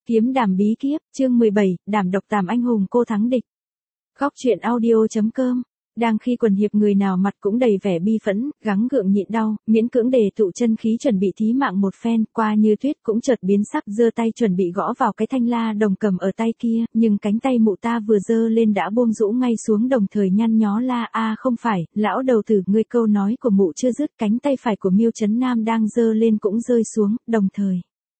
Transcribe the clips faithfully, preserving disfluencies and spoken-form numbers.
Kiếm đàm bí kíp, chương mười bảy, đảm độc tàm anh hùng cô thắng địch. Góc truyện audio.com. Đang khi quần hiệp người nào mặt cũng đầy vẻ bi phẫn, gắng gượng nhịn đau, miễn cưỡng đề tụ chân khí chuẩn bị thí mạng một phen, Qua Như Tuyết cũng chợt biến sắc, giơ tay chuẩn bị gõ vào cái thanh la đồng cầm ở tay kia, nhưng cánh tay mụ ta vừa giơ lên đã buông rũ ngay xuống, đồng thời nhăn nhó la: "A không phải, lão đầu tử, ngươi." Câu nói của mụ chưa dứt, cánh tay phải của Miêu Trấn Nam đang giơ lên cũng rơi xuống, đồng thời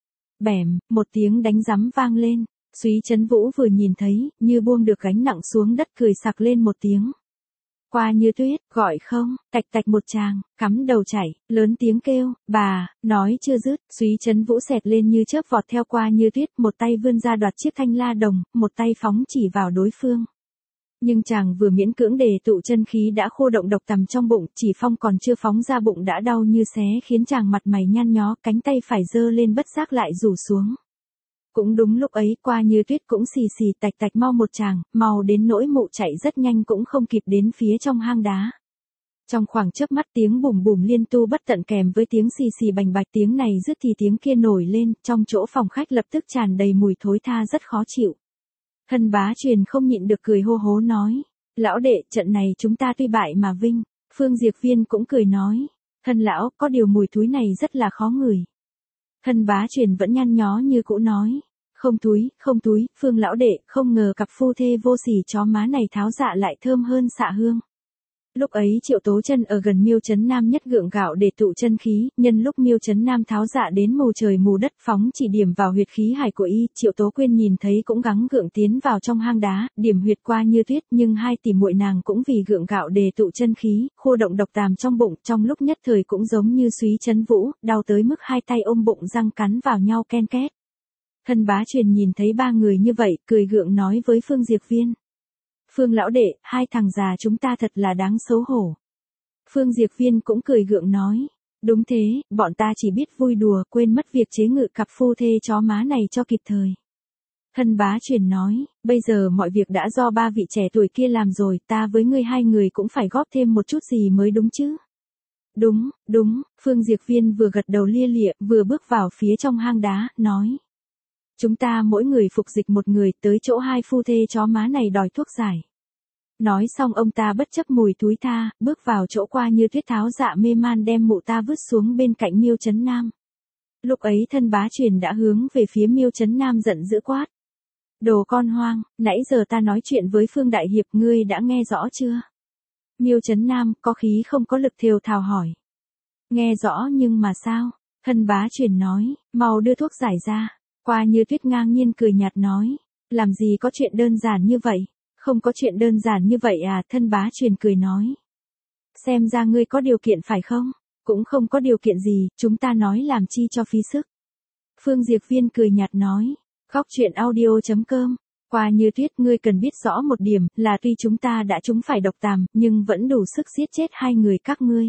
bẻm, một tiếng đánh rắm vang lên. Súy Trấn Vũ vừa nhìn thấy, như buông được gánh nặng xuống đất, cười sặc lên một tiếng. Qua Như Tuyết, gọi không, tạch tạch một tràng, cắm đầu chạy, lớn tiếng kêu, "Bà!" Nói chưa dứt, Súy Trấn Vũ xẹt lên như chớp vọt theo Qua Như Tuyết, một tay vươn ra đoạt chiếc thanh la đồng, một tay phóng chỉ vào đối phương. Nhưng chàng vừa miễn cưỡng đề tụ chân khí đã khô động độc tằm trong bụng, chỉ phong còn chưa phóng ra bụng đã đau như xé, khiến chàng mặt mày nhăn nhó, cánh tay phải giơ lên bất giác lại rủ xuống. Cũng đúng lúc ấy, Qua Như Tuyết cũng xì xì tạch tạch mau một tràng, mau đến nỗi mụ chạy rất nhanh cũng không kịp đến phía trong hang đá. Trong khoảng chớp mắt, tiếng bùm bùm liên tu bất tận kèm với tiếng xì xì bành bạch, tiếng này dứt thì tiếng kia nổi lên, trong chỗ phòng khách lập tức tràn đầy mùi thối tha rất khó chịu. Thân Bá Truyền không nhịn được cười hô hố nói: "Lão đệ, trận này chúng ta tuy bại mà vinh." Phương Diệp Viên cũng cười nói: "Thân lão, có điều mùi thúi này rất là khó ngửi." Thân Bá Truyền vẫn nhăn nhó như cũ nói: "Không thúi, không thúi, Phương lão đệ, không ngờ cặp phu thê vô sỉ chó má này tháo dạ lại thơm hơn xạ hương." Lúc ấy Triệu Tố Chân ở gần Miêu Trấn Nam nhất gượng gạo để tụ chân khí, nhân lúc Miêu Trấn Nam tháo dạ đến mù trời mù đất, phóng chỉ điểm vào huyệt khí hải của y, Triệu Tố Quyên nhìn thấy cũng gắng gượng tiến vào trong hang đá, điểm huyệt Qua Như Tuyết, nhưng hai tỷ muội nàng cũng vì gượng gạo để tụ chân khí, khô động độc tàm trong bụng, trong lúc nhất thời cũng giống như Súy Trấn Vũ, đau tới mức hai tay ôm bụng răng cắn vào nhau ken két. Thân Bá Truyền nhìn thấy ba người như vậy, cười gượng nói với Phương Diệp Viên: "Phương lão đệ, hai thằng già chúng ta thật là đáng xấu hổ." Phương Diệp Viên cũng cười gượng nói: "Đúng thế, bọn ta chỉ biết vui đùa, quên mất việc chế ngự cặp phu thê chó má này cho kịp thời." Thân Bá Truyền nói: "Bây giờ mọi việc đã do ba vị trẻ tuổi kia làm rồi, ta với ngươi hai người cũng phải góp thêm một chút gì mới đúng chứ." "Đúng, đúng." Phương Diệp Viên vừa gật đầu lia lịa, vừa bước vào phía trong hang đá, nói: "Chúng ta mỗi người phục dịch một người, tới chỗ hai phu thê chó má này đòi thuốc giải." Nói xong ông ta bất chấp mùi thúi tha, bước vào chỗ Qua Như Tuyết tháo dạ mê man, đem mụ ta vứt xuống bên cạnh Miêu Trấn Nam. Lúc ấy Thân Bá Truyền đã hướng về phía Miêu Trấn Nam giận dữ quát: "Đồ con hoang, nãy giờ ta nói chuyện với Phương đại hiệp, ngươi đã nghe rõ chưa?" Miêu Trấn Nam có khí không có lực thều thào hỏi: "Nghe rõ nhưng mà sao?" Thân Bá Truyền nói: "Mau đưa thuốc giải ra." Qua Như Tuyết ngang nhiên cười nhạt nói: "Làm gì có chuyện đơn giản như vậy." "Không có chuyện đơn giản như vậy à?" Thân Bá Truyền cười nói: "Xem ra ngươi có điều kiện phải không?" "Cũng không có điều kiện gì, chúng ta nói làm chi cho phí sức." Phương Diệp Viên cười nhạt nói. Góc truyện audio.com. Qua Như Tuyết, ngươi cần biết rõ một điểm, là tuy chúng ta đã trúng phải độc tàm, nhưng vẫn đủ sức giết chết hai người các ngươi.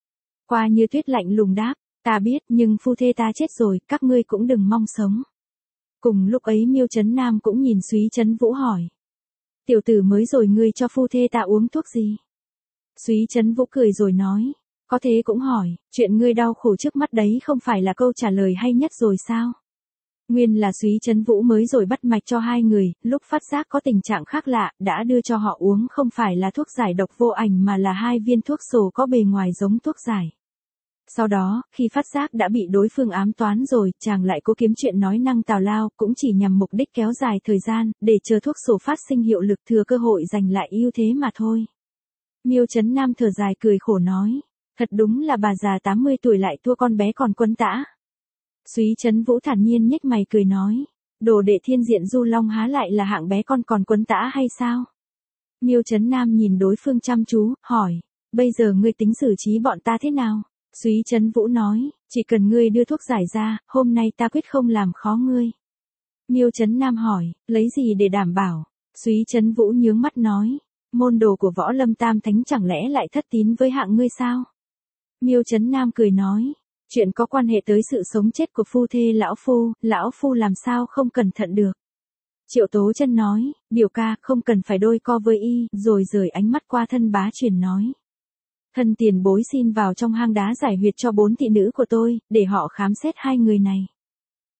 Qua Như Tuyết lạnh lùng đáp: "Ta biết, nhưng phu thê ta chết rồi, các ngươi cũng đừng mong sống." Cùng lúc ấy Miêu Trấn Nam cũng nhìn Súy Trấn Vũ hỏi: "Tiểu tử mới rồi, ngươi cho phu thê ta uống thuốc gì?" Súy Trấn Vũ cười rồi nói: "Có thế cũng hỏi, chuyện ngươi đau khổ trước mắt đấy không phải là câu trả lời hay nhất rồi sao?" Nguyên là Súy Trấn Vũ mới rồi bắt mạch cho hai người, lúc phát giác có tình trạng khác lạ, đã đưa cho họ uống không phải là thuốc giải độc vô ảnh mà là hai viên thuốc sổ có bề ngoài giống thuốc giải. Sau đó, khi phát giác đã bị đối phương ám toán rồi, chàng lại cố kiếm chuyện nói năng tào lao, cũng chỉ nhằm mục đích kéo dài thời gian, để chờ thuốc sổ phát sinh hiệu lực, thừa cơ hội giành lại ưu thế mà thôi. Miêu Trấn Nam thở dài cười khổ nói: "Thật đúng là bà già tám mươi tuổi lại thua con bé còn quấn tã." Súy Trấn Vũ thản nhiên nhếch mày cười nói: "Đồ đệ Thiên Diện Du Long há lại là hạng bé con còn quấn tã hay sao?" Miêu Trấn Nam nhìn đối phương chăm chú, hỏi: "Bây giờ ngươi tính xử trí bọn ta thế nào?" Súy Trấn Vũ nói: "Chỉ cần ngươi đưa thuốc giải ra, hôm nay ta quyết không làm khó ngươi." Miêu Trấn Nam hỏi: "Lấy gì để đảm bảo?" Súy Trấn Vũ nhướng mắt nói: "Môn đồ của Võ Lâm Tam Thánh chẳng lẽ lại thất tín với hạng ngươi sao?" Miêu Trấn Nam cười nói: "Chuyện có quan hệ tới sự sống chết của phu thê lão phu, lão phu làm sao không cẩn thận được." Triệu Tố Chân nói: "Biểu ca, không cần phải đôi co với y." Rồi rời ánh mắt qua Thân Bá Truyền nói: "Thân tiền bối xin vào trong hang đá giải huyệt cho bốn thị nữ của tôi, để họ khám xét hai người này."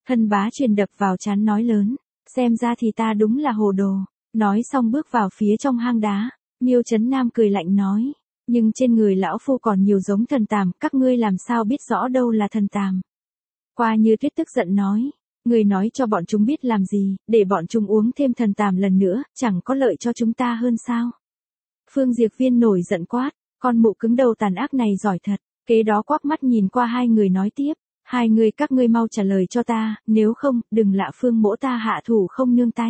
Thân bá truyền đập vào trán nói lớn, xem ra thì ta đúng là hồ đồ. Nói xong bước vào phía trong hang đá, Miêu Trấn Nam cười lạnh nói, nhưng trên người lão phu còn nhiều giống thần tàm, các ngươi làm sao biết rõ đâu là thần tàm. Qua Như Tuyết tức giận nói, ngươi nói cho bọn chúng biết làm gì, để bọn chúng uống thêm thần tàm lần nữa, chẳng có lợi cho chúng ta hơn sao. Phương Diệp Viên nổi giận quát, con mụ cứng đầu tàn ác này giỏi thật, kế đó quắc mắt nhìn qua hai người nói tiếp, hai người các ngươi mau trả lời cho ta, nếu không, đừng lạ Phương mỗ ta hạ thủ không nương tay.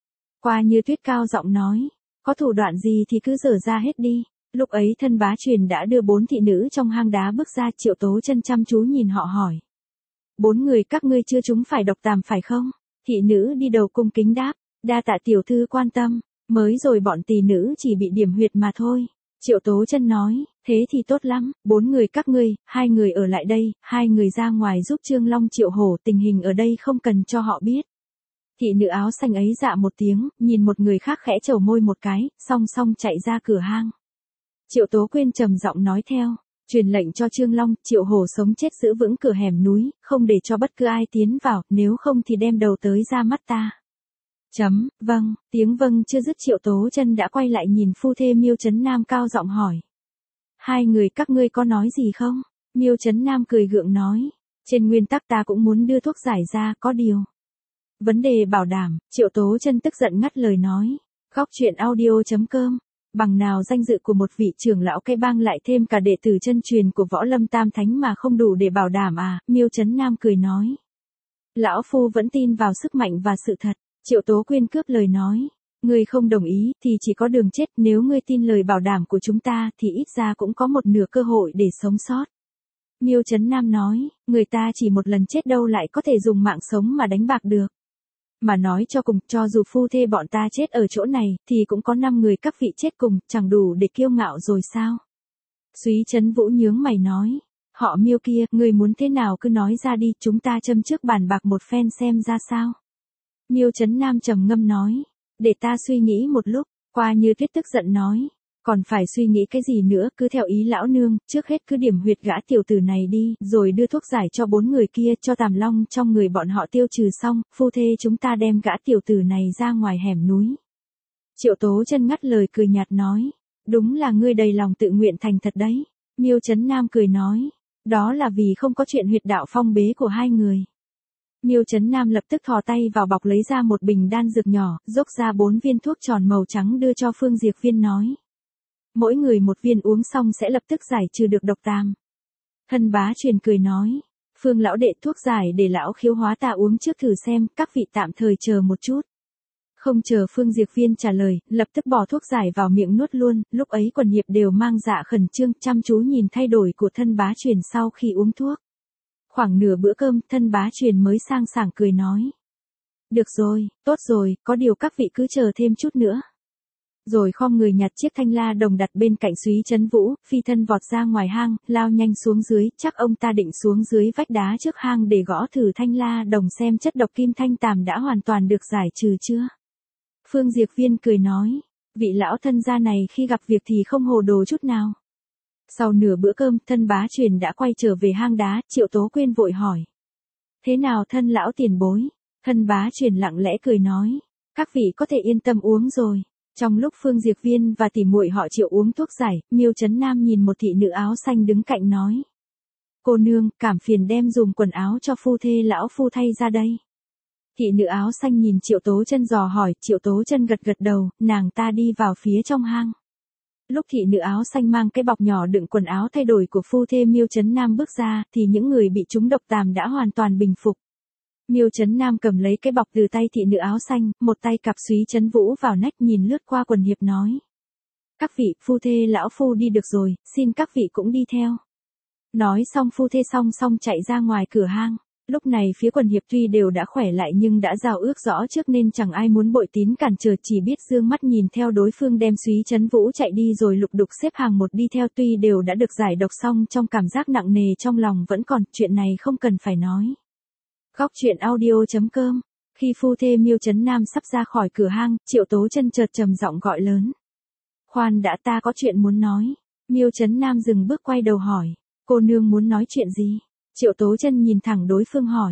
Qua Như Tuyết cao giọng nói, có thủ đoạn gì thì cứ dở ra hết đi. Lúc ấy Thân Bá Truyền đã đưa bốn thị nữ trong hang đá bước ra, Triệu Tố Chân chăm chú nhìn họ hỏi. Bốn người các ngươi chưa chúng phải độc tàm phải không? Thị nữ đi đầu cung kính đáp, đa tạ tiểu thư quan tâm, mới rồi bọn tỳ nữ chỉ bị điểm huyệt mà thôi. Triệu Tố Chân nói, thế thì tốt lắm, bốn người các ngươi, hai người ở lại đây, hai người ra ngoài giúp Trương Long Triệu Hổ, tình hình ở đây không cần cho họ biết. Thị nữ áo xanh ấy dạ một tiếng, nhìn một người khác khẽ trầu môi một cái, song song chạy ra cửa hang. Triệu Tố Quyên trầm giọng nói theo, truyền lệnh cho Trương Long, Triệu Hổ sống chết giữ vững cửa hẻm núi, không để cho bất cứ ai tiến vào, nếu không thì đem đầu tới ra mắt ta. Chấm, vâng, tiếng vâng chưa dứt Triệu Tố Chân đã quay lại nhìn phu thê Miêu Trấn Nam cao giọng hỏi. Hai người các ngươi có nói gì không? Miêu Trấn Nam cười gượng nói, trên nguyên tắc ta cũng muốn đưa thuốc giải ra, có điều. Vấn đề bảo đảm, Triệu Tố Chân tức giận ngắt lời nói, góc truyện audio chấm com. Bằng nào danh dự của một vị trưởng lão cái bang lại thêm cả đệ tử chân truyền của Võ Lâm Tam Thánh mà không đủ để bảo đảm à, Miêu Trấn Nam cười nói. Lão phu vẫn tin vào sức mạnh và sự thật, Triệu Tố Quyên cướp lời nói. Ngươi không đồng ý thì chỉ có đường chết, nếu ngươi tin lời bảo đảm của chúng ta thì ít ra cũng có một nửa cơ hội để sống sót. Miêu Trấn Nam nói, người ta chỉ một lần chết đâu lại có thể dùng mạng sống mà đánh bạc được. Mà nói cho cùng, cho dù phu thê bọn ta chết ở chỗ này, thì cũng có năm người các vị chết cùng, chẳng đủ để kiêu ngạo rồi sao? Súy Trấn Vũ nhướng mày nói, họ Miêu kia, người muốn thế nào cứ nói ra đi, chúng ta châm trước bàn bạc một phen xem ra sao. Miêu Trấn Nam trầm ngâm nói, để ta suy nghĩ một lúc. Qua Như Tuyết tức giận nói, còn phải suy nghĩ cái gì nữa, cứ theo ý lão nương, trước hết cứ điểm huyệt gã tiểu tử này đi, rồi đưa thuốc giải cho bốn người kia, cho tàm long trong người bọn họ tiêu trừ xong, phu thê chúng ta đem gã tiểu tử này ra ngoài hẻm núi. Triệu Tố Chân ngắt lời cười nhạt nói, đúng là ngươi đầy lòng tự nguyện thành thật đấy. Miêu Trấn Nam cười nói, đó là vì không có chuyện huyệt đạo phong bế của hai người. Miêu Trấn Nam lập tức thò tay vào bọc lấy ra một bình đan dược nhỏ, dốc ra bốn viên thuốc tròn màu trắng đưa cho Phương Diệp Viên nói. Mỗi người một viên uống xong sẽ lập tức giải trừ được độc tàm. Thân Bá Truyền cười nói, Phương lão đệ, thuốc giải để lão khiếu hóa ta uống trước thử xem, các vị tạm thời chờ một chút. Không chờ Phương Diệp Viên trả lời, lập tức bỏ thuốc giải vào miệng nuốt luôn, lúc ấy quần hiệp đều mang dạ khẩn trương, chăm chú nhìn thay đổi của Thân Bá Truyền sau khi uống thuốc. Khoảng nửa bữa cơm, Thân Bá Truyền mới sang sảng cười nói. Được rồi, tốt rồi, có điều các vị cứ chờ thêm chút nữa. Rồi khom người nhặt chiếc thanh la đồng đặt bên cạnh Súy Trấn Vũ, phi thân vọt ra ngoài hang, lao nhanh xuống dưới, chắc ông ta định xuống dưới vách đá trước hang để gõ thử thanh la đồng xem chất độc kim thanh tàm đã hoàn toàn được giải trừ chưa. Phương Diệp Viên cười nói, vị lão thân gia này khi gặp việc thì không hồ đồ chút nào. Sau nửa bữa cơm, Thân Bá Truyền đã quay trở về hang đá, Triệu Tố Quyên vội hỏi. Thế nào thân lão tiền bối? Thân Bá Truyền lặng lẽ cười nói, các vị có thể yên tâm uống rồi. Trong lúc Phương Diệp Viên và tỉ muội họ Triệu uống thuốc giải, Miêu Trấn Nam nhìn một thị nữ áo xanh đứng cạnh nói. Cô nương, cảm phiền đem dùm quần áo cho phu thê lão phu thay ra đây. Thị nữ áo xanh nhìn Triệu Tố Chân dò hỏi, Triệu Tố Chân gật gật đầu, nàng ta đi vào phía trong hang. Lúc thị nữ áo xanh mang cái bọc nhỏ đựng quần áo thay đổi của phu thê Miêu Trấn Nam bước ra, thì những người bị trúng độc tàm đã hoàn toàn bình phục. Miêu Trấn Nam cầm lấy cái bọc từ tay thị nữ áo xanh, một tay cặp Súy Trấn Vũ vào nách nhìn lướt qua quần hiệp nói. Các vị, phu thê lão phu đi được rồi, xin các vị cũng đi theo. Nói xong phu thê song song chạy ra ngoài cửa hang. Lúc này phía quần hiệp tuy đều đã khỏe lại nhưng đã giao ước rõ trước nên chẳng ai muốn bội tín cản trở, chỉ biết dương mắt nhìn theo đối phương đem Súy Trấn Vũ chạy đi rồi lục đục xếp hàng một đi theo, tuy đều đã được giải độc xong trong cảm giác nặng nề trong lòng vẫn còn, chuyện này không cần phải nói. Góc truyện audio chấm com. Khi phu thê Miêu Trấn Nam sắp ra khỏi cửa hang, Triệu Tố Chân chợt trầm giọng gọi lớn. Khoan đã, ta có chuyện muốn nói. Miêu Trấn Nam dừng bước quay đầu hỏi. Cô nương muốn nói chuyện gì? Triệu Tố Chân nhìn thẳng đối phương hỏi.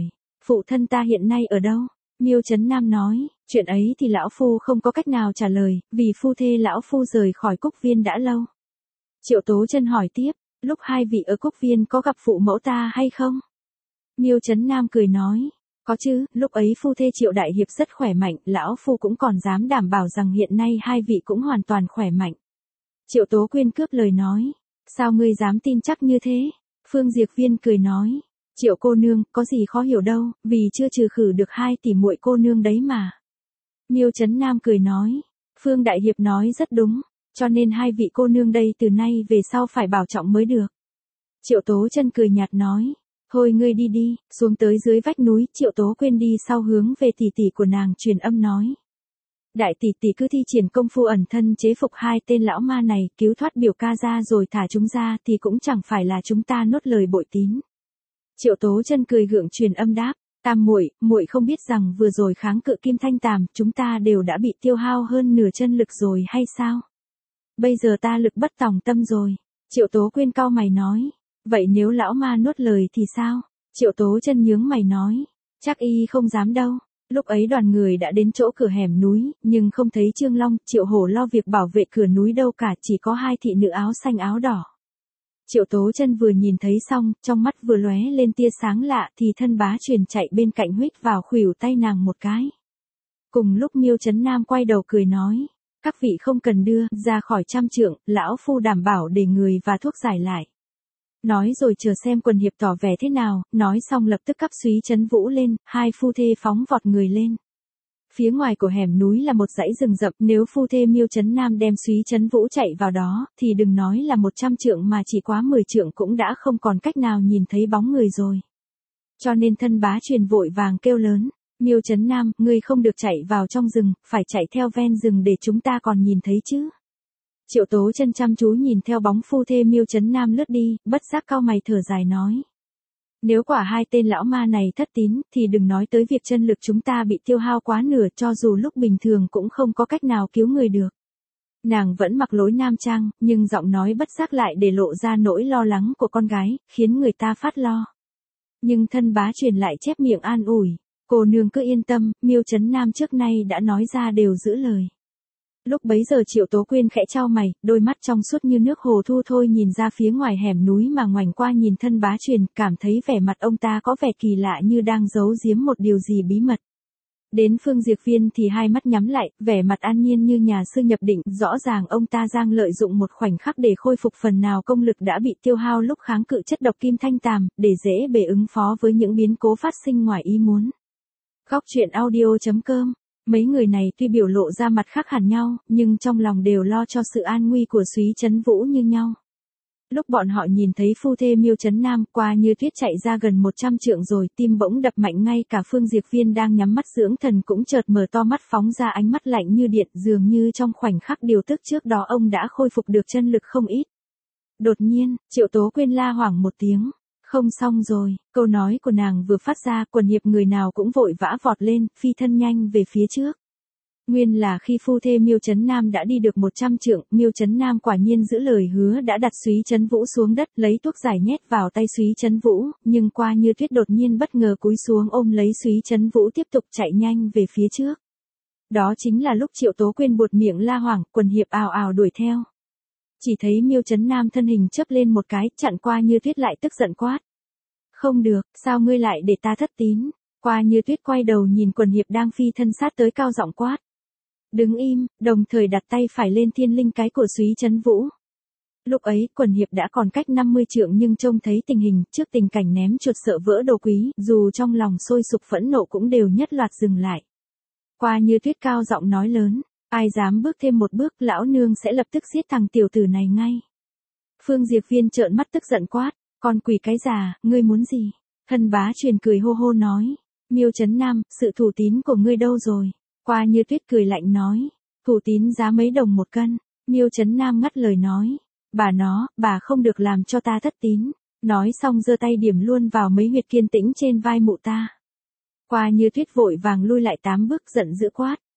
Phụ thân ta hiện nay ở đâu? Miêu Trấn Nam nói, chuyện ấy thì lão phu không có cách nào trả lời, vì phu thê lão phu rời khỏi Cúc Viên đã lâu. Triệu Tố Chân hỏi tiếp, lúc hai vị ở Cúc Viên có gặp phụ mẫu ta hay không? Miêu Trấn Nam cười nói, có chứ, lúc ấy phu thê Triệu Đại Hiệp rất khỏe mạnh, lão phu cũng còn dám đảm bảo rằng hiện nay hai vị cũng hoàn toàn khỏe mạnh. Triệu Tố Quyên cướp lời nói, sao ngươi dám tin chắc như thế? Phương Diệp Viên cười nói, Triệu cô nương, có gì khó hiểu đâu, vì chưa trừ khử được hai tỷ muội cô nương đấy mà. Miêu Trấn Nam cười nói, Phương Đại Hiệp nói rất đúng, cho nên hai vị cô nương đây từ nay về sau phải bảo trọng mới được. Triệu Tố Chân cười nhạt nói, thôi ngươi đi đi, xuống tới dưới vách núi. Triệu Tố Quyên đi sau hướng về tỷ tỷ của nàng truyền âm nói. Đại tỷ tỷ cứ thi triển công phu ẩn thân chế phục hai tên lão ma này, cứu thoát biểu ca ra rồi thả chúng ra thì cũng chẳng phải là chúng ta nốt lời bội tín. Triệu Tố Chân cười gượng truyền âm đáp, Tam muội, muội không biết rằng vừa rồi kháng cự Kim Thanh Tàm, chúng ta đều đã bị tiêu hao hơn nửa chân lực rồi hay sao? Bây giờ ta lực bất tòng tâm rồi. Triệu Tố Quyên cau mày nói, vậy nếu lão ma nuốt lời thì sao? Triệu Tố Chân nhướng mày nói, chắc y không dám đâu. Lúc ấy đoàn người đã đến chỗ cửa hẻm núi, nhưng không thấy Trương Long, Triệu Hổ lo việc bảo vệ cửa núi đâu cả, chỉ có hai thị nữ áo xanh áo đỏ. Triệu Tố Chân vừa nhìn thấy xong, trong mắt vừa lóe lên tia sáng lạ thì thân bá truyền chạy bên cạnh huýt vào khuỷu tay nàng một cái. Cùng lúc Miêu Trấn Nam quay đầu cười nói, các vị không cần đưa ra khỏi trăm trượng, lão phu đảm bảo để người và thuốc giải lại. Nói rồi chờ xem quần hiệp tỏ vẻ thế nào, nói xong lập tức cắp Súy Trấn Vũ lên, hai phu thê phóng vọt người lên. Phía ngoài của hẻm núi là một dãy rừng rậm, nếu phu thê Miêu Trấn Nam đem Súy Trấn Vũ chạy vào đó, thì đừng nói là một trăm trượng mà chỉ quá mười trượng cũng đã không còn cách nào nhìn thấy bóng người rồi. Cho nên thân bá truyền vội vàng kêu lớn, Miêu Trấn Nam, ngươi không được chạy vào trong rừng, phải chạy theo ven rừng để chúng ta còn nhìn thấy chứ. Triệu Tố Chân chăm chú nhìn theo bóng phu thê Miêu Trấn Nam lướt đi, bất giác cau mày thở dài nói. Nếu quả hai tên lão ma này thất tín, thì đừng nói tới việc chân lực chúng ta bị tiêu hao quá nửa, cho dù lúc bình thường cũng không có cách nào cứu người được. Nàng vẫn mặc lối nam trang, nhưng giọng nói bất giác lại để lộ ra nỗi lo lắng của con gái, khiến người ta phát lo. Nhưng thân bá truyền lại chép miệng an ủi, cô nương cứ yên tâm, Miêu Trấn Nam trước nay đã nói ra đều giữ lời. Lúc bấy giờ Triệu Tố Quyên khẽ chau mày, đôi mắt trong suốt như nước hồ thu thôi nhìn ra phía ngoài hẻm núi mà ngoảnh qua nhìn thân bá truyền, cảm thấy vẻ mặt ông ta có vẻ kỳ lạ như đang giấu giếm một điều gì bí mật. Đến Phương Diệp Viên thì hai mắt nhắm lại, vẻ mặt an nhiên như nhà sư nhập định, rõ ràng ông ta đang lợi dụng một khoảnh khắc để khôi phục phần nào công lực đã bị tiêu hao lúc kháng cự chất độc Kim Thanh Tàm, để dễ bề ứng phó với những biến cố phát sinh ngoài ý muốn. Góc truyện audio chấm com. Mấy người này tuy biểu lộ ra mặt khác hẳn nhau, nhưng trong lòng đều lo cho sự an nguy của Súy Trấn Vũ như nhau. Lúc bọn họ nhìn thấy phu thê Miêu Trấn Nam qua như tuyết chạy ra gần một trăm trượng rồi, tim bỗng đập mạnh, ngay cả Phương Diệp Viên đang nhắm mắt dưỡng thần cũng chợt mở to mắt phóng ra ánh mắt lạnh như điện, dường như trong khoảnh khắc điều tức trước đó ông đã khôi phục được chân lực không ít. Đột nhiên, Triệu Tố Quyên la hoảng một tiếng. Không xong rồi, câu nói của nàng vừa phát ra, quần hiệp người nào cũng vội vã vọt lên, phi thân nhanh về phía trước. Nguyên là khi phu thê Miêu Trấn Nam đã đi được một trăm trượng, Miêu Trấn Nam quả nhiên giữ lời hứa đã đặt Súy Trấn Vũ xuống đất, lấy thuốc giải nhét vào tay Súy Trấn Vũ, nhưng qua như tuyết đột nhiên bất ngờ cúi xuống ôm lấy Súy Trấn Vũ tiếp tục chạy nhanh về phía trước. Đó chính là lúc Triệu Tố Quyên buột miệng la hoảng, quần hiệp ào ào đuổi theo. Chỉ thấy Miêu Trấn Nam thân hình chớp lên một cái, chặn qua như tuyết lại tức giận quát. Không được, sao ngươi lại để ta thất tín? Qua như tuyết quay đầu nhìn quần hiệp đang phi thân sát tới cao giọng quát. Đứng im, đồng thời đặt tay phải lên thiên linh cái của Súy Trấn Vũ. Lúc ấy, quần hiệp đã còn cách năm mươi trượng nhưng trông thấy tình hình, trước tình cảnh ném chuột sợ vỡ đồ quý, dù trong lòng sôi sục phẫn nộ cũng đều nhất loạt dừng lại. Qua như tuyết cao giọng nói lớn. Ai dám bước thêm một bước, lão nương sẽ lập tức giết thằng tiểu tử này ngay. Phương Diệp Viên trợn mắt tức giận quát, con quỷ cái già, ngươi muốn gì? Thân bá truyền cười hô hô nói, Miêu Trấn Nam, sự thủ tín của ngươi đâu rồi? Qua như tuyết cười lạnh nói, thủ tín giá mấy đồng một cân. Miêu Trấn Nam ngắt lời nói, bà nó, bà không được làm cho ta thất tín. Nói xong giơ tay điểm luôn vào mấy huyệt kiên tĩnh trên vai mụ ta. Qua như tuyết vội vàng lui lại tám bước giận dữ quát.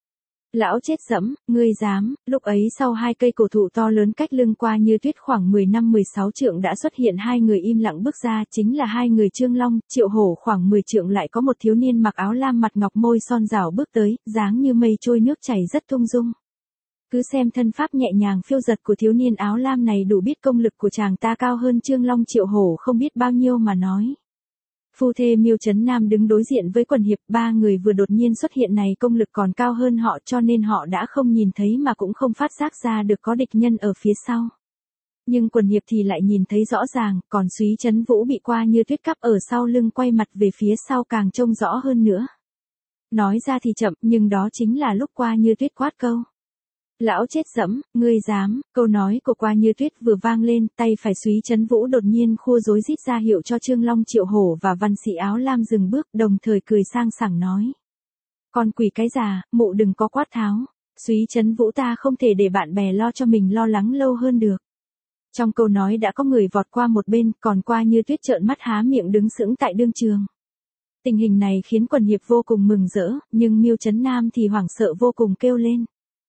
Lão chết dẫm, ngươi dám, lúc ấy sau hai cây cổ thụ to lớn cách lưng qua như tuyết khoảng mười năm mười sáu trượng đã xuất hiện hai người im lặng bước ra, chính là hai người Trương Long, Triệu Hổ. Khoảng mười trượng lại có một thiếu niên mặc áo lam mặt ngọc môi son rảo bước tới, dáng như mây trôi nước chảy rất ung dung. Cứ xem thân pháp nhẹ nhàng phiêu dật của thiếu niên áo lam này đủ biết công lực của chàng ta cao hơn Trương Long Triệu Hổ không biết bao nhiêu mà nói. Phu thê Miêu Trấn Nam đứng đối diện với quần hiệp, ba người vừa đột nhiên xuất hiện này công lực còn cao hơn họ cho nên họ đã không nhìn thấy mà cũng không phát giác ra được có địch nhân ở phía sau. Nhưng quần hiệp thì lại nhìn thấy rõ ràng, còn Súy Trấn Vũ bị Qua Như Tuyết cắp ở sau lưng quay mặt về phía sau càng trông rõ hơn nữa. Nói ra thì chậm, nhưng đó chính là lúc Qua Như Tuyết quát câu. Lão chết dẫm, ngươi dám, câu nói của Qua Như Tuyết vừa vang lên, tay phải Súy Trấn Vũ đột nhiên khua rối rít ra hiệu cho Trương Long Triệu Hổ và văn sĩ áo lam dừng bước, đồng thời cười sang sảng nói. Con quỷ cái già, mụ đừng có quát tháo, Súy Trấn Vũ ta không thể để bạn bè lo cho mình lo lắng lâu hơn được. Trong câu nói đã có người vọt qua một bên, còn Qua Như Tuyết trợn mắt há miệng đứng sững tại đương trường. Tình hình này khiến quần hiệp vô cùng mừng rỡ, nhưng Miêu Trấn Nam thì hoảng sợ vô cùng kêu lên.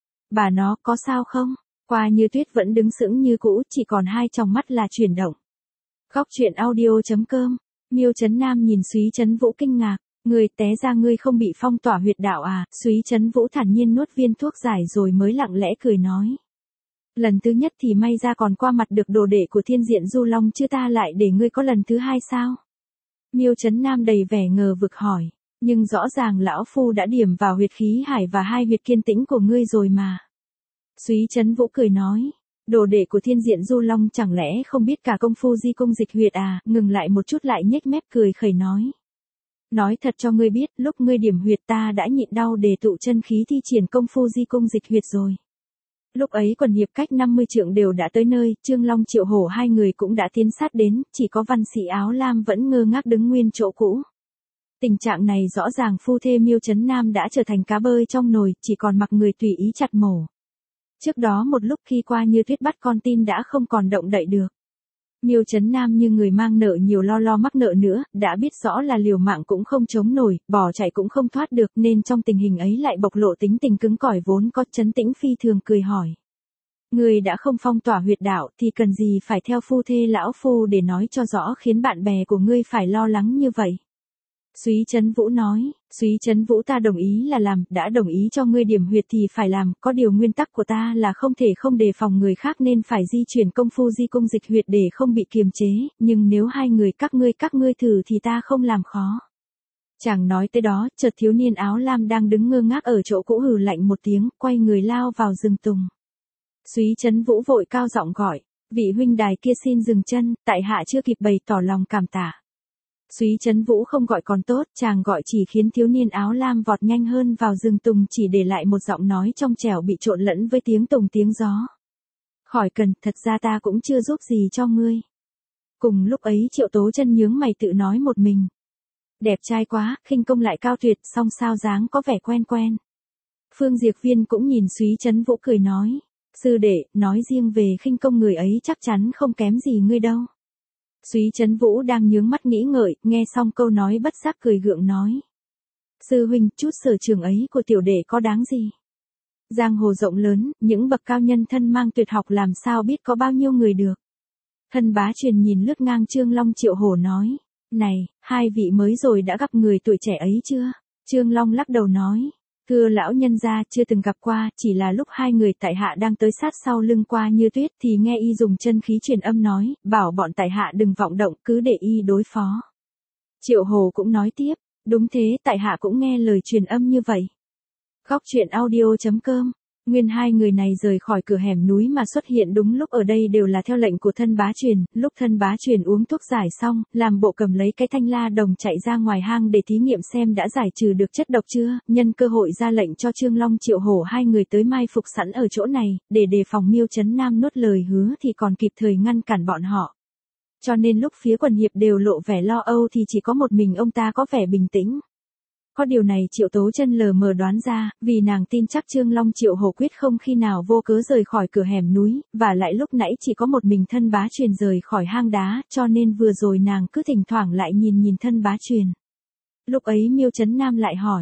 Bà nó có sao không? Qua Như Tuyết vẫn đứng sững như cũ, chỉ còn hai tròng mắt là chuyển động. Góc truyện audio chấm com. Miêu Trấn Nam nhìn Súy Trấn Vũ kinh ngạc, người té ra ngươi không bị phong tỏa huyệt đạo à? Súy Trấn Vũ thản nhiên nuốt viên thuốc giải rồi mới lặng lẽ cười nói. Lần thứ nhất thì may ra còn qua mặt được đồ đệ của Thiên Diện Du Long chứ ta lại để ngươi có lần thứ hai sao? Miêu Trấn Nam đầy vẻ ngờ vực hỏi. Nhưng rõ ràng lão phu đã điểm vào huyệt khí hải và hai huyệt kiên tĩnh của ngươi rồi mà. Súy Trấn Vũ cười nói, đồ đệ của Thiên Diện Du Long chẳng lẽ không biết cả công phu di cung dịch huyệt à? Ngừng lại một chút lại nhếch mép cười khẩy nói. Nói thật cho ngươi biết, lúc ngươi điểm huyệt ta đã nhịn đau để tụ chân khí thi triển công phu di cung dịch huyệt rồi. Lúc ấy quần hiệp cách năm mươi trượng đều đã tới nơi, Trương Long Triệu Hổ hai người cũng đã tiến sát đến, chỉ có văn sĩ áo lam vẫn ngơ ngác đứng nguyên chỗ cũ. Tình trạng này rõ ràng phu thê Miêu Trấn Nam đã trở thành cá bơi trong nồi, chỉ còn mặc người tùy ý chặt mổ. Trước đó một lúc khi Qua Như Tuyết bắt con tin đã không còn động đậy được. Miêu Trấn Nam như người mang nợ nhiều lo lo mắc nợ nữa, đã biết rõ là liều mạng cũng không chống nổi, bỏ chạy cũng không thoát được nên trong tình hình ấy lại bộc lộ tính tình cứng cỏi vốn có trấn tĩnh phi thường cười hỏi. Người đã không phong tỏa huyệt đạo thì cần gì phải theo phu thê lão phu để nói cho rõ khiến bạn bè của ngươi phải lo lắng như vậy. Súy Trấn Vũ nói, Súy Trấn Vũ ta đồng ý là làm, đã đồng ý cho ngươi điểm huyệt thì phải làm, có điều nguyên tắc của ta là không thể không đề phòng người khác nên phải di chuyển công phu di cung dịch huyệt để không bị kiềm chế, nhưng nếu hai người các ngươi các ngươi thử thì ta không làm khó. Chàng nói tới đó, chợt thiếu niên áo lam đang đứng ngơ ngác ở chỗ cũ hừ lạnh một tiếng, quay người lao vào rừng tùng. Súy Trấn Vũ vội cao giọng gọi, vị huynh đài kia xin dừng chân, tại hạ chưa kịp bày tỏ lòng cảm tạ. Súy Trấn Vũ không gọi còn tốt, chàng gọi chỉ khiến thiếu niên áo lam vọt nhanh hơn vào rừng tùng chỉ để lại một giọng nói trong trẻo bị trộn lẫn với tiếng tùng tiếng gió. Khỏi cần, thật ra ta cũng chưa giúp gì cho ngươi. Cùng lúc ấy Triệu Tố Chân nhướng mày tự nói một mình. Đẹp trai quá, khinh công lại cao tuyệt, song sao dáng có vẻ quen quen. Phương Diệp Viên cũng nhìn Súy Trấn Vũ cười nói. Sư đệ, nói riêng về khinh công người ấy chắc chắn không kém gì ngươi đâu. Súy Trấn Vũ đang nhướng mắt nghĩ ngợi, nghe xong câu nói bất giác cười gượng nói. Sư huynh, chút sở trường ấy của tiểu đệ có đáng gì? Giang hồ rộng lớn, những bậc cao nhân thân mang tuyệt học làm sao biết có bao nhiêu người được. Thân Bá Truyền nhìn lướt ngang Trương Long Triệu Hổ nói. Này, hai vị mới rồi đã gặp người tuổi trẻ ấy chưa? Trương Long lắc đầu nói. Thưa lão nhân gia chưa từng gặp qua, chỉ là lúc hai người tại hạ đang tới sát sau lưng Qua Như Tuyết thì nghe y dùng chân khí truyền âm nói, bảo bọn tại hạ đừng vọng động cứ để y đối phó. Triệu Hồ cũng nói tiếp, đúng thế tại hạ cũng nghe lời truyền âm như vậy. Góc truyện audio chấm com. Nguyên hai người này rời khỏi cửa hẻm núi mà xuất hiện đúng lúc ở đây đều là theo lệnh của Thân Bá Truyền, lúc Thân Bá Truyền uống thuốc giải xong, làm bộ cầm lấy cái thanh la đồng chạy ra ngoài hang để thí nghiệm xem đã giải trừ được chất độc chưa, nhân cơ hội ra lệnh cho Trương Long Triệu Hổ hai người tới mai phục sẵn ở chỗ này, để đề phòng Miêu Trấn Nam nuốt lời hứa thì còn kịp thời ngăn cản bọn họ. Cho nên lúc phía quần hiệp đều lộ vẻ lo âu thì chỉ có một mình ông ta có vẻ bình tĩnh. Có điều này Triệu Tố Chân lờ mờ đoán ra, vì nàng tin chắc Trương Long Triệu Hổ quyết không khi nào vô cớ rời khỏi cửa hẻm núi, và lại lúc nãy chỉ có một mình Thân Bá Truyền rời khỏi hang đá, cho nên vừa rồi nàng cứ thỉnh thoảng lại nhìn nhìn Thân Bá Truyền. Lúc ấy Miêu Trấn Nam lại hỏi,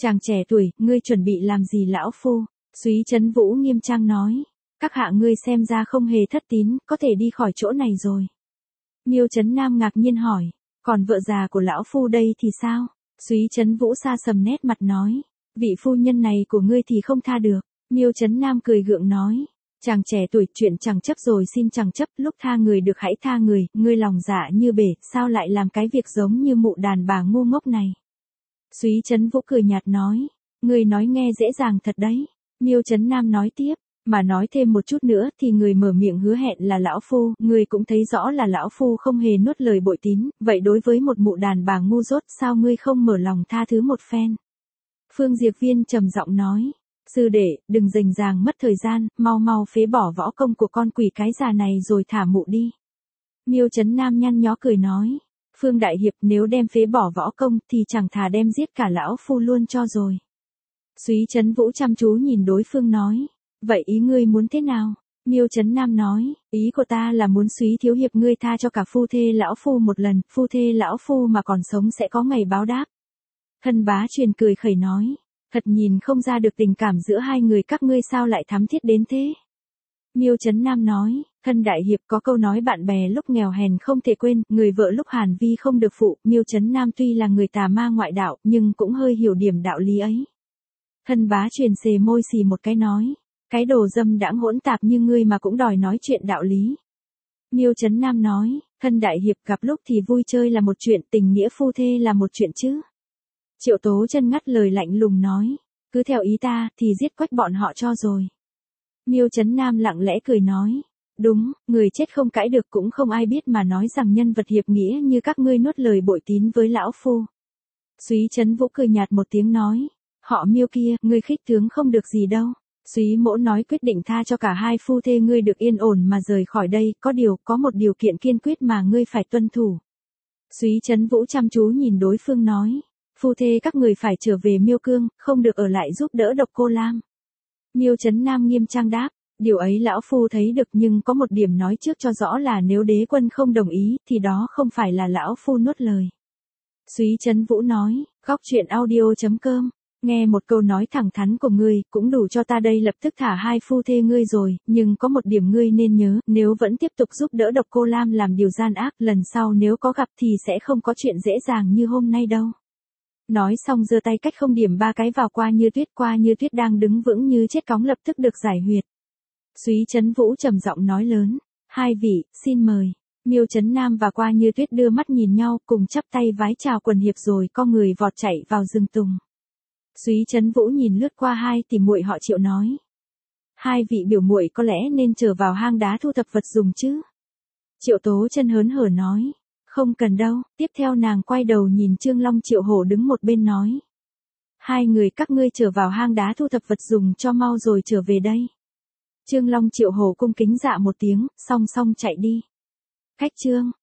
Chàng trẻ tuổi, ngươi chuẩn bị làm gì lão phu? Súy Trấn Vũ nghiêm trang nói. Các hạ ngươi xem ra không hề thất tín, có thể đi khỏi chỗ này rồi. Miêu Trấn Nam ngạc nhiên hỏi, còn vợ già của lão phu đây thì sao? Súy Trấn Vũ xa sầm nét mặt nói, vị phu nhân này của ngươi thì không tha được. Miêu Trấn Nam cười gượng nói, chàng trẻ tuổi, chuyện chẳng chấp rồi xin chẳng chấp, lúc tha người được hãy tha người, ngươi lòng dạ như bể, sao lại làm cái việc giống như mụ đàn bà ngu ngốc này? Súy Trấn Vũ cười nhạt nói, ngươi nói nghe dễ dàng thật đấy. Miêu Trấn Nam nói tiếp, mà nói thêm một chút nữa thì người mở miệng hứa hẹn là lão phu, ngươi cũng thấy rõ là lão phu không hề nuốt lời bội tín, vậy đối với một mụ đàn bà ngu dốt sao ngươi không mở lòng tha thứ một phen? Phương Diệp Viên trầm giọng nói, sư đệ, đừng rành ràng mất thời gian, mau mau phế bỏ võ công của con quỷ cái già này rồi thả mụ đi. Miêu Trấn Nam nhăn nhó cười nói, Phương đại hiệp nếu đem phế bỏ võ công thì chẳng thà đem giết cả lão phu luôn cho rồi. Súy Trấn Vũ chăm chú nhìn đối phương nói, vậy ý ngươi muốn thế nào? Miêu Trấn Nam nói, ý của ta là muốn Súy thiếu hiệp ngươi tha cho cả phu thê lão phu một lần, phu thê lão phu mà còn sống sẽ có ngày báo đáp. Thân Bá Truyền cười khẩy nói, thật nhìn không ra được tình cảm giữa hai người các ngươi sao lại thắm thiết đến thế. Miêu Trấn Nam nói, thân đại hiệp có câu nói bạn bè lúc nghèo hèn không thể quên, người vợ lúc hàn vi không được phụ. Miêu Trấn Nam tuy là người tà ma ngoại đạo nhưng cũng hơi hiểu điểm đạo lý ấy. Thân Bá Truyền xề môi xì một cái nói, cái đồ dâm đãng hỗn tạp như ngươi mà cũng đòi nói chuyện đạo lý. Miêu Trấn Nam nói, thân đại hiệp gặp lúc thì vui chơi là một chuyện, tình nghĩa phu thê là một chuyện chứ. Triệu Tố Chân ngắt lời lạnh lùng nói, cứ theo ý ta thì giết quách bọn họ cho rồi. Miêu Trấn Nam lặng lẽ cười nói, đúng, người chết không cãi được cũng không ai biết mà nói rằng nhân vật hiệp nghĩa như các ngươi nuốt lời bội tín với lão phu. Súy Trấn Vũ cười nhạt một tiếng nói, họ Miêu kia, ngươi khích tướng không được gì đâu. Súy Mỗ nói quyết định tha cho cả hai phu thê ngươi được yên ổn mà rời khỏi đây, có điều, có một điều kiện kiên quyết mà ngươi phải tuân thủ. Súy Trấn Vũ chăm chú nhìn đối phương nói, phu thê các người phải trở về Miêu Cương, không được ở lại giúp đỡ Độc Cô Lam. Miêu Trấn Nam nghiêm trang đáp, điều ấy lão phu thấy được nhưng có một điểm nói trước cho rõ là nếu đế quân không đồng ý thì đó không phải là lão phu nuốt lời. Súy Trấn Vũ nói, góc truyện audio chấm com, nghe một câu nói thẳng thắn của ngươi cũng đủ cho ta đây lập tức thả hai phu thê ngươi rồi, nhưng có một điểm ngươi nên nhớ, nếu vẫn tiếp tục giúp đỡ Độc Cô Lam làm điều gian ác, lần sau nếu có gặp thì sẽ không có chuyện dễ dàng như hôm nay đâu. Nói xong giơ tay cách không điểm ba cái vào Qua Như Tuyết. Qua Như Tuyết đang đứng vững như chết cóng lập tức được giải huyệt. Súy Trấn Vũ trầm giọng nói lớn, hai vị, xin mời. Miêu Trấn Nam và Qua Như Tuyết đưa mắt nhìn nhau cùng chắp tay vái chào quần hiệp rồi co người vọt chạy vào rừng tùng. Súy Trấn Vũ nhìn lướt qua hai tỷ muội họ Triệu nói, hai vị biểu muội có lẽ nên trở vào hang đá thu thập vật dùng chứ. Triệu Tố Chân hớn hở nói, không cần đâu. Tiếp theo nàng quay đầu nhìn Trương Long Triệu Hổ đứng một bên nói, hai người các ngươi trở vào hang đá thu thập vật dùng cho mau rồi trở về đây. Trương Long Triệu Hổ cung kính dạ một tiếng, song song chạy đi. Cách chương